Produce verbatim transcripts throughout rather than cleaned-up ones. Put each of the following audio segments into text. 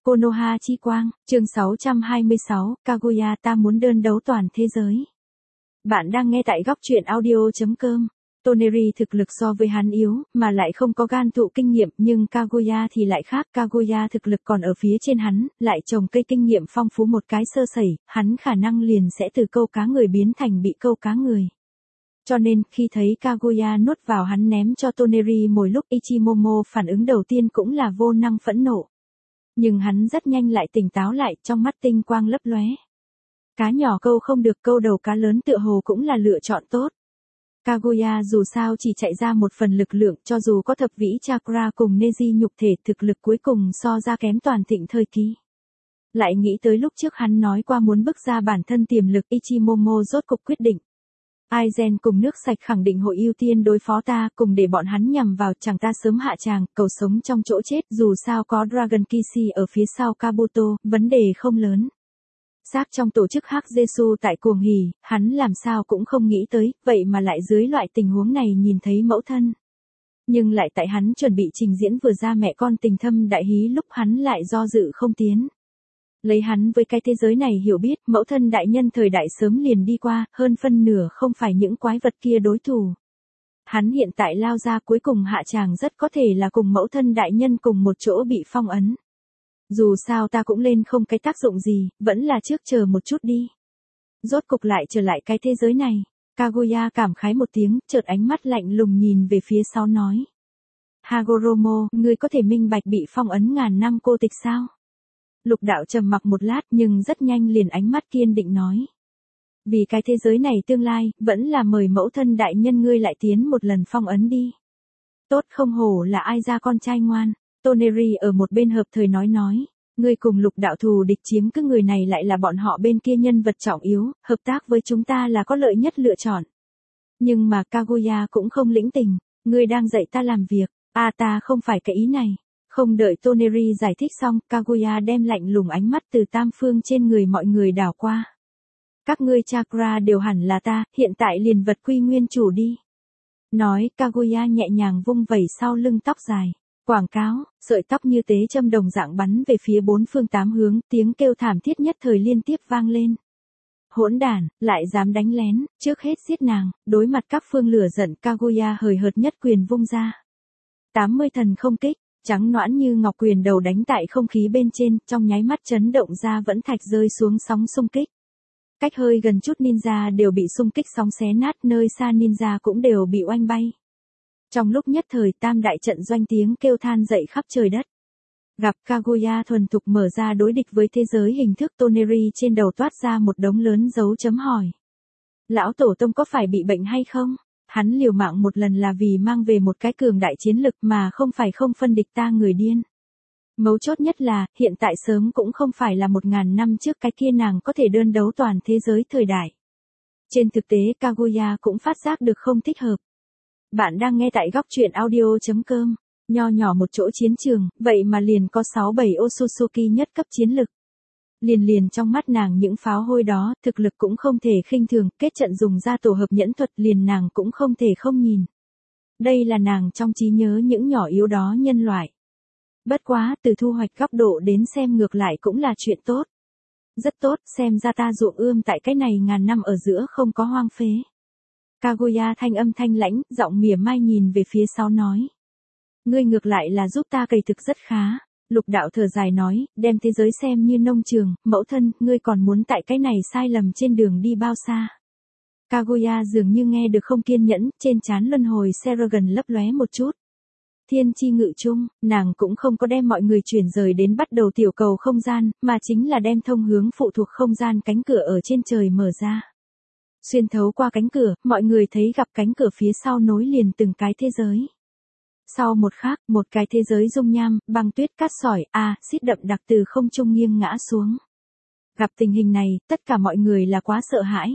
Konoha chi quang, chương sáu trăm hai mươi sáu, Kaguya ta muốn đơn đấu toàn thế giới. Bạn đang nghe tại góc truyện audio chấm com. Toneri thực lực so với hắn yếu, mà lại không có gan thụ kinh nghiệm, nhưng Kaguya thì lại khác. Kaguya thực lực còn ở phía trên hắn, lại trồng cây kinh nghiệm phong phú, một cái sơ sẩy, hắn khả năng liền sẽ từ câu cá người biến thành bị câu cá người. Cho nên, khi thấy Kaguya nuốt vào hắn ném cho Toneri mồi lúc Ichimomo phản ứng đầu tiên cũng là vô năng phẫn nộ. Nhưng hắn rất nhanh lại tỉnh táo lại, trong mắt tinh quang lấp lóe. Cá nhỏ câu không được, câu đầu cá lớn tựa hồ cũng là lựa chọn tốt. Kaguya dù sao chỉ chạy ra một phần lực lượng, cho dù có thập vĩ chakra cùng Neji nhục thể, thực lực cuối cùng so ra kém toàn thịnh thời kỳ. Lại nghĩ tới lúc trước hắn nói qua muốn bức ra bản thân tiềm lực, Ichimomo rốt cục quyết định. Aizen cùng nước sạch khẳng định hội ưu tiên đối phó ta, cùng để bọn hắn nhằm vào chàng ta sớm hạ tràng, cầu sống trong chỗ chết, dù sao có Dragon Kishi ở phía sau Kabuto, vấn đề không lớn. Xác trong tổ chức Hắc Jesu tại cuồng hỉ, hắn làm sao cũng không nghĩ tới, vậy mà lại dưới loại tình huống này nhìn thấy mẫu thân. Nhưng lại tại hắn chuẩn bị trình diễn vừa ra mẹ con tình thâm đại hí lúc hắn lại do dự không tiến. Lấy hắn với cái thế giới này hiểu biết, mẫu thân đại nhân thời đại sớm liền đi qua, hơn phân nửa không phải những quái vật kia đối thủ. Hắn hiện tại lao ra cuối cùng hạ tràng rất có thể là cùng mẫu thân đại nhân cùng một chỗ bị phong ấn. Dù sao ta cũng lên không cái tác dụng gì, vẫn là trước chờ một chút đi. Rốt cục lại trở lại cái thế giới này. Kaguya cảm khái một tiếng, chợt ánh mắt lạnh lùng nhìn về phía sau nói. Hagoromo, ngươi có thể minh bạch bị phong ấn ngàn năm cô tịch sao? Lục đạo trầm mặc một lát nhưng rất nhanh liền ánh mắt kiên định nói. Vì cái thế giới này tương lai, vẫn là mời mẫu thân đại nhân ngươi lại tiến một lần phong ấn đi. Tốt, không hổ là ai ra con trai ngoan. Toneri ở một bên hợp thời nói nói. Ngươi cùng lục đạo thù địch chiếm cứ người này lại là bọn họ bên kia nhân vật trọng yếu, hợp tác với chúng ta là có lợi nhất lựa chọn. Nhưng mà Kaguya cũng không lĩnh tình. Ngươi đang dạy ta làm việc, à ta không phải cái ý này. Không đợi Toneri giải thích xong, Kaguya đem lạnh lùng ánh mắt từ tam phương trên người mọi người đảo qua. Các ngươi chakra đều hẳn là ta, hiện tại liền vật quy nguyên chủ đi. Nói, Kaguya nhẹ nhàng vung vẩy sau lưng tóc dài. Quảng cáo, sợi tóc như tế châm đồng dạng bắn về phía bốn phương tám hướng, tiếng kêu thảm thiết nhất thời liên tiếp vang lên. Hỗn đản, lại dám đánh lén, trước hết giết nàng, đối mặt các phương lửa giận, Kaguya hời hợt nhất quyền vung ra. tám mươi thần không kích. Trắng nõn như ngọc quyền đầu đánh tại không khí bên trên, trong nháy mắt chấn động ra vẫn thạch rơi xuống sóng xung kích. Cách hơi gần chút ninja đều bị xung kích sóng xé nát, nơi xa ninja cũng đều bị oanh bay. Trong lúc nhất thời tam đại trận doanh tiếng kêu than dậy khắp trời đất. Gặp Kaguya thuần thục mở ra đối địch với thế giới hình thức, Toneri trên đầu toát ra một đống lớn dấu chấm hỏi. Lão tổ tông có phải bị bệnh hay không? Hắn liều mạng một lần là vì mang về một cái cường đại chiến lực mà không phải không phân địch ta người điên. Mấu chốt nhất là, hiện tại sớm cũng không phải là một ngàn năm trước cái kia nàng có thể đơn đấu toàn thế giới thời đại. Trên thực tế Kaguya cũng phát giác được không thích hợp. Bạn đang nghe tại góc truyện audio chấm com, nho nhỏ một chỗ chiến trường, vậy mà liền có sáu bảy Otsutsuki nhất cấp chiến lực. Liền liền trong mắt nàng những pháo hôi đó, thực lực cũng không thể khinh thường, kết trận dùng ra tổ hợp nhẫn thuật liền nàng cũng không thể không nhìn. Đây là nàng trong trí nhớ những nhỏ yếu đó nhân loại. Bất quá, từ thu hoạch góc độ đến xem ngược lại cũng là chuyện tốt. Rất tốt, xem ra ta ruộng ươm tại cái này ngàn năm ở giữa không có hoang phế. Kaguya thanh âm thanh lãnh, giọng mỉa mai nhìn về phía sau nói. Ngươi ngược lại là giúp ta cày thực rất khá. Lục đạo thở dài nói, đem thế giới xem như nông trường, mẫu thân, ngươi còn muốn tại cái này sai lầm trên đường đi bao xa. Kaguya dường như nghe được không kiên nhẫn, trên trán luân hồi Seragon lấp lóe một chút. Thiên chi ngự chung, nàng cũng không có đem mọi người chuyển rời đến bắt đầu tiểu cầu không gian, mà chính là đem thông hướng phụ thuộc không gian cánh cửa ở trên trời mở ra. Xuyên thấu qua cánh cửa, mọi người thấy gặp cánh cửa phía sau nối liền từng cái thế giới. Sau một khắc, một cái thế giới dung nham, băng tuyết cát sỏi, a, xít đậm đặc từ không trung nghiêng ngã xuống. Gặp tình hình này, tất cả mọi người là quá sợ hãi.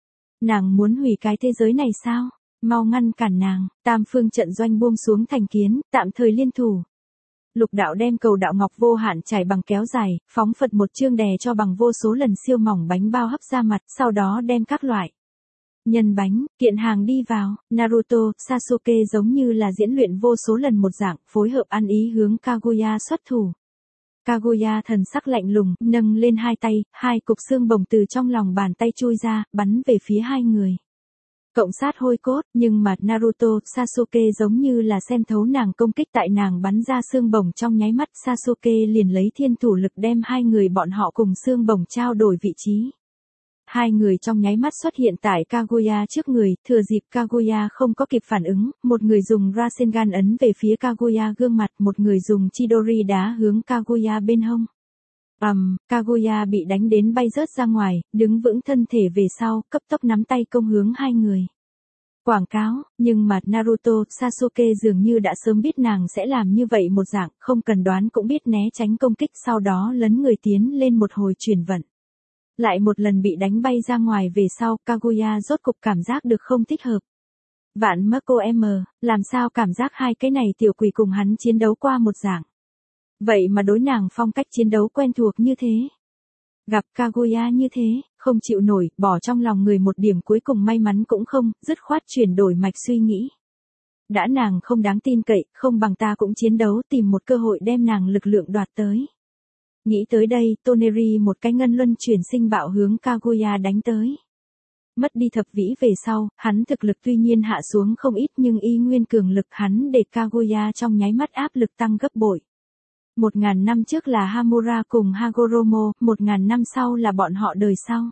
Nàng muốn hủy cái thế giới này sao? Mau ngăn cản nàng, tam phương trận doanh buông xuống thành kiến, tạm thời liên thủ. Lục đạo đem cầu đạo ngọc vô hạn trải bằng kéo dài, phóng phật một chương đè cho bằng vô số lần siêu mỏng bánh bao hấp ra mặt, sau đó đem các loại nhân bánh, kiện hàng đi vào. Naruto, Sasuke giống như là diễn luyện vô số lần một dạng, phối hợp ăn ý hướng Kaguya xuất thủ. Kaguya thần sắc lạnh lùng, nâng lên hai tay, hai cục xương bồng từ trong lòng bàn tay chui ra, bắn về phía hai người. Cộng sát hôi cốt, nhưng mà Naruto, Sasuke giống như là xem thấu nàng công kích tại nàng bắn ra xương bồng trong nháy mắt. Sasuke liền lấy thiên thủ lực đem hai người bọn họ cùng xương bồng trao đổi vị trí. Hai người trong nháy mắt xuất hiện tại Kaguya trước người, thừa dịp Kaguya không có kịp phản ứng, một người dùng Rasengan ấn về phía Kaguya gương mặt, một người dùng Chidori đá hướng Kaguya bên hông. Ầm, um, Kaguya bị đánh đến bay rớt ra ngoài, đứng vững thân thể về sau, cấp tốc nắm tay công hướng hai người. Quảng cáo, nhưng mà Naruto, Sasuke dường như đã sớm biết nàng sẽ làm như vậy một dạng, không cần đoán cũng biết né tránh công kích, sau đó lấn người tiến lên một hồi chuyển vận. Lại một lần bị đánh bay ra ngoài về sau, Kaguya rốt cục cảm giác được không thích hợp. Vạn Marco M, làm sao cảm giác hai cái này tiểu quỷ cùng hắn chiến đấu qua một dạng. Vậy mà đối nàng phong cách chiến đấu quen thuộc như thế. Gặp Kaguya như thế, không chịu nổi, bỏ trong lòng người một điểm cuối cùng may mắn cũng không, dứt khoát chuyển đổi mạch suy nghĩ. Đã nàng không đáng tin cậy, không bằng ta cũng chiến đấu tìm một cơ hội đem nàng lực lượng đoạt tới. Nghĩ tới đây, Toneri một cái ngân luân chuyển sinh bạo hướng Kaguya đánh tới. Mất đi thập vĩ về sau, hắn thực lực tuy nhiên hạ xuống không ít nhưng y nguyên cường lực, hắn để Kaguya trong nháy mắt áp lực tăng gấp bội. Một ngàn năm trước là Hamura cùng Hagoromo, một ngàn năm sau là bọn họ đời sau.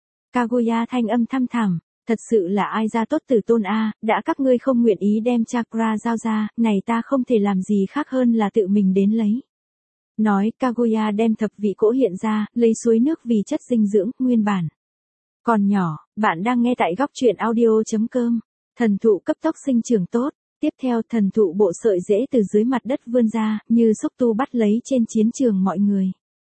Kaguya thanh âm thăm thẳm, thật sự là ai ra tốt tử tôn a, đã các ngươi không nguyện ý đem chakra giao ra, này ta không thể làm gì khác hơn là tự mình đến lấy. Nói, Kaguya đem thập vị cỗ hiện ra, lấy suối nước vì chất dinh dưỡng, nguyên bản. Còn nhỏ, bạn đang nghe tại góc truyện audio chấm com, thần thụ cấp tốc sinh trưởng tốt. Tiếp theo thần thụ bộ sợi rễ từ dưới mặt đất vươn ra, như xúc tu bắt lấy trên chiến trường mọi người.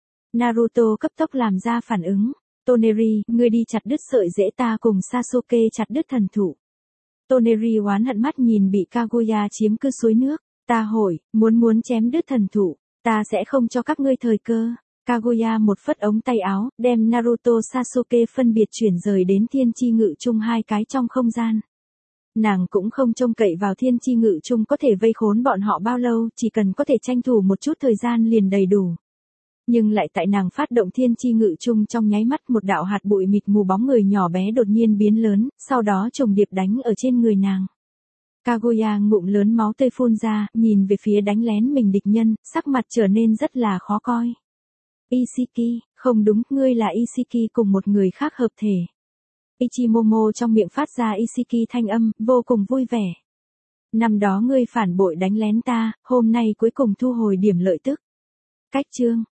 Naruto cấp tốc làm ra phản ứng. Toneri, ngươi đi chặt đứt sợi rễ, ta cùng Sasuke chặt đứt thần thụ. Toneri oán hận mắt nhìn bị Kaguya chiếm cứ suối nước. Ta hỏi, muốn muốn chém đứt thần thụ, ta sẽ không cho các ngươi thời cơ. Kaguya một phất ống tay áo, đem Naruto Sasuke phân biệt chuyển rời đến thiên chi ngự chung hai cái trong không gian. Nàng cũng không trông cậy vào thiên chi ngự chung có thể vây khốn bọn họ bao lâu, chỉ cần có thể tranh thủ một chút thời gian liền đầy đủ. Nhưng lại tại nàng phát động thiên chi ngự chung trong nháy mắt, một đạo hạt bụi mịt mù bóng người nhỏ bé đột nhiên biến lớn, sau đó trùng điệp đánh ở trên người nàng. Kaguya ngụm lớn máu tươi phun ra, nhìn về phía đánh lén mình địch nhân, sắc mặt trở nên rất là khó coi. Ishiki, không đúng, ngươi là Ishiki cùng một người khác hợp thể. Ichimomo trong miệng phát ra Ishiki thanh âm, vô cùng vui vẻ. Năm đó ngươi phản bội đánh lén ta, hôm nay cuối cùng thu hồi điểm lợi tức. Cách chương.